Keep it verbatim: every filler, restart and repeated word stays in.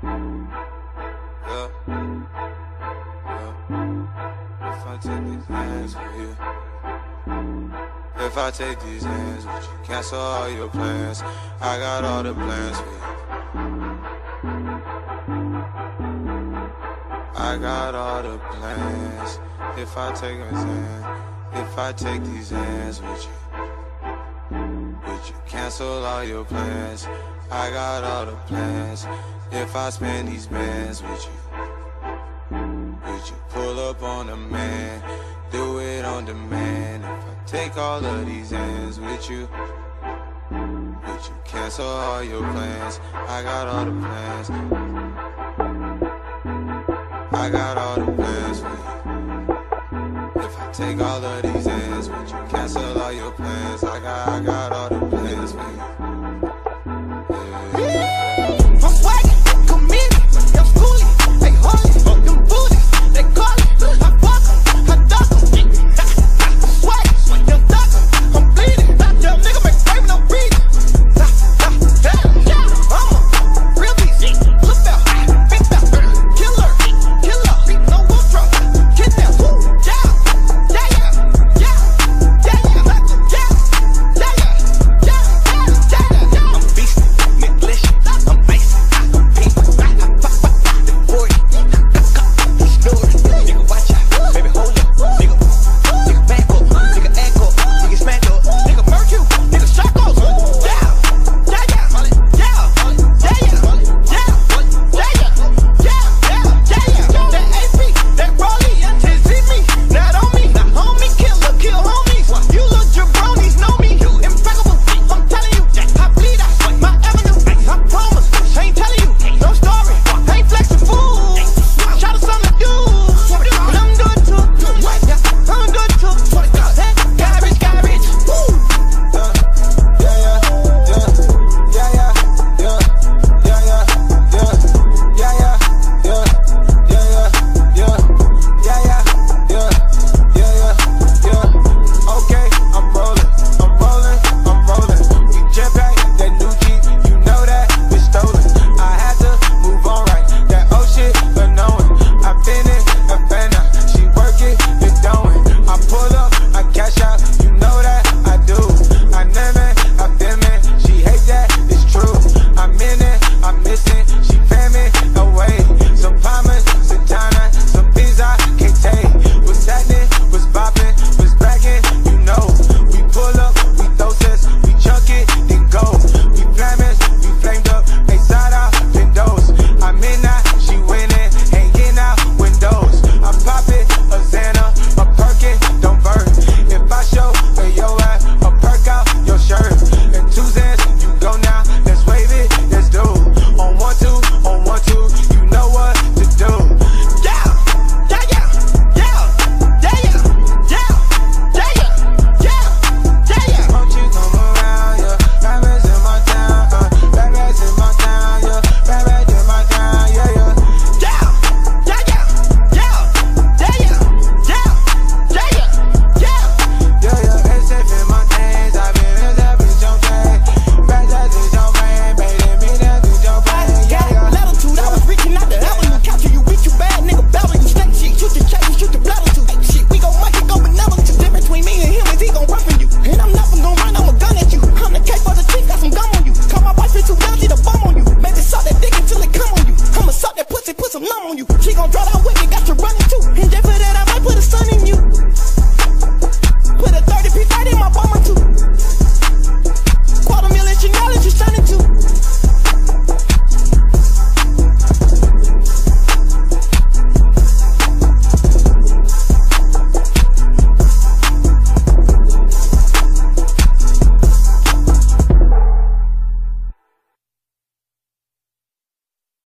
Yeah, yeah. If I take these hands with you, if I take these hands with you, cancel all your plans. I got all the plans for you. I got all the plans. If I take his hand, if I take these hands with you, would you cancel all your plans? I got all the plans. If I spend these bands with you, would you pull up on a man? Do it on demand. If I take all of these hands with you, would you cancel all your plans? I got all the plans. I got all the plans for you. If I take all of these hands, would you cancel all your plans? I got, I got all the plans for you.